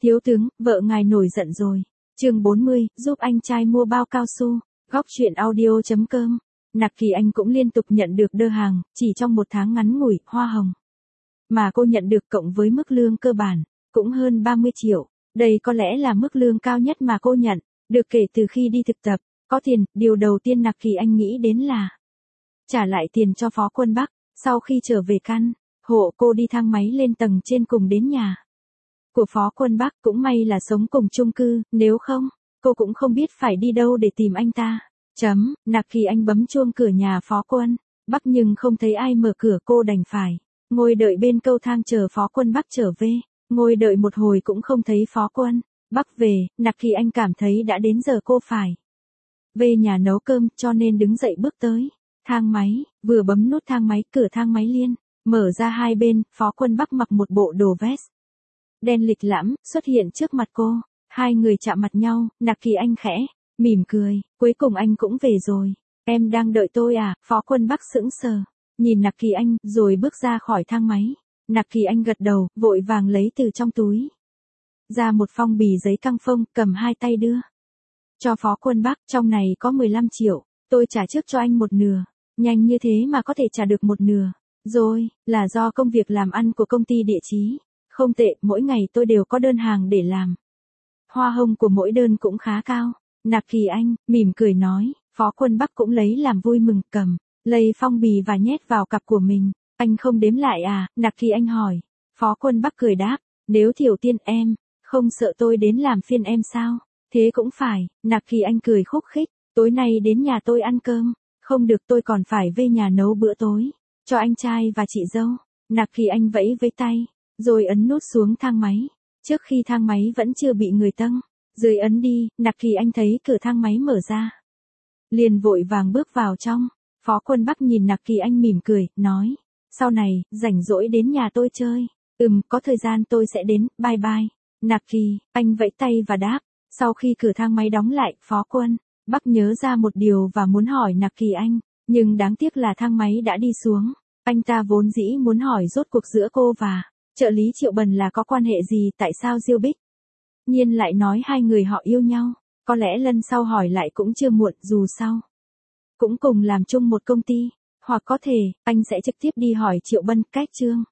Thiếu tướng, vợ ngài nổi giận rồi. Chương 40, giúp anh trai mua bao cao su. Góc truyện audio.com. Nặc Kỳ Anh cũng liên tục nhận được đơn hàng, chỉ trong một tháng ngắn ngủi, hoa hồng mà cô nhận được cộng với mức lương cơ bản, cũng hơn 30 triệu. Đây có lẽ là mức lương cao nhất mà cô nhận được kể từ khi đi thực tập. Có tiền, điều đầu tiên Nặc Kỳ Anh nghĩ đến là trả lại tiền cho Phó Quân Bắc. Sau khi trở về căn hộ, cô đi thang máy lên tầng trên cùng đến nhà của Phó Quân Bắc. Cũng may là sống cùng chung cư, nếu không, cô cũng không biết phải đi đâu để tìm anh ta. Nặc Kỳ Anh bấm chuông cửa nhà Phó Quân Bắc nhưng không thấy ai mở cửa, cô đành phải ngồi đợi bên cầu thang chờ Phó Quân Bắc trở về. Ngồi đợi một hồi cũng không thấy Phó Quân Bắc về, Nặc Kỳ Anh cảm thấy đã đến giờ cô phải về nhà nấu cơm, cho nên đứng dậy bước tới thang máy, vừa bấm nút thang máy, cửa thang máy liên mở ra hai bên. Phó Quân Bắc mặc một bộ đồ vest đen lịch lãm, xuất hiện trước mặt cô. Hai người chạm mặt nhau, Nặc Kỳ Anh khẽ mỉm cười, cuối cùng anh cũng về rồi. Em đang đợi tôi à? Phó Quân Bắc sững sờ nhìn Nặc Kỳ Anh, rồi bước ra khỏi thang máy. Nặc Kỳ Anh gật đầu, vội vàng lấy từ trong túi ra một phong bì giấy căng phông, cầm hai tay đưa cho Phó Quân Bắc. Trong này có 15 triệu, tôi trả trước cho anh một nửa. Nhanh như thế mà có thể trả được một nửa rồi, là do công việc làm ăn của công ty địa chí không tệ, mỗi ngày tôi đều có đơn hàng để làm. Hoa hồng của mỗi đơn cũng khá cao. Nặc Kỳ Anh mỉm cười nói. Phó Quân Bắc cũng lấy làm vui mừng, cầm lấy phong bì và nhét vào cặp của mình. Anh không đếm lại à? Nặc Kỳ Anh hỏi. Phó Quân Bắc cười đáp, nếu Thiểu Tiên em không sợ tôi đến làm phiền em sao? Thế cũng phải. Nặc Kỳ Anh cười khúc khích, tối nay đến nhà tôi ăn cơm. Không được, tôi còn phải về nhà nấu bữa tối cho anh trai và chị dâu. Nặc Kỳ Anh vẫy với tay, rồi ấn nút xuống thang máy. Trước khi thang máy vẫn chưa bị người tầng dưới ấn đi, Nặc Kỳ Anh thấy cửa thang máy mở ra, liền vội vàng bước vào trong. Phó Quân Bắc nhìn Nặc Kỳ Anh mỉm cười, nói, sau này, rảnh rỗi đến nhà tôi chơi. Có thời gian tôi sẽ đến, bye bye. Nặc Kỳ Anh vẫy tay và đáp. Sau khi cửa thang máy đóng lại, Phó Quân Bắc nhớ ra một điều và muốn hỏi Nặc Kỳ Anh, nhưng đáng tiếc là thang máy đã đi xuống. Anh ta vốn dĩ muốn hỏi rốt cuộc giữa cô và trợ lý Triệu Bần là có quan hệ gì, tại sao Diêu Bích Nhiên lại nói hai người họ yêu nhau. Có lẽ lần sau hỏi lại cũng chưa muộn, dù sao cũng cùng làm chung một công ty. Hoặc có thể, anh sẽ trực tiếp đi hỏi Triệu Bân. Cách chương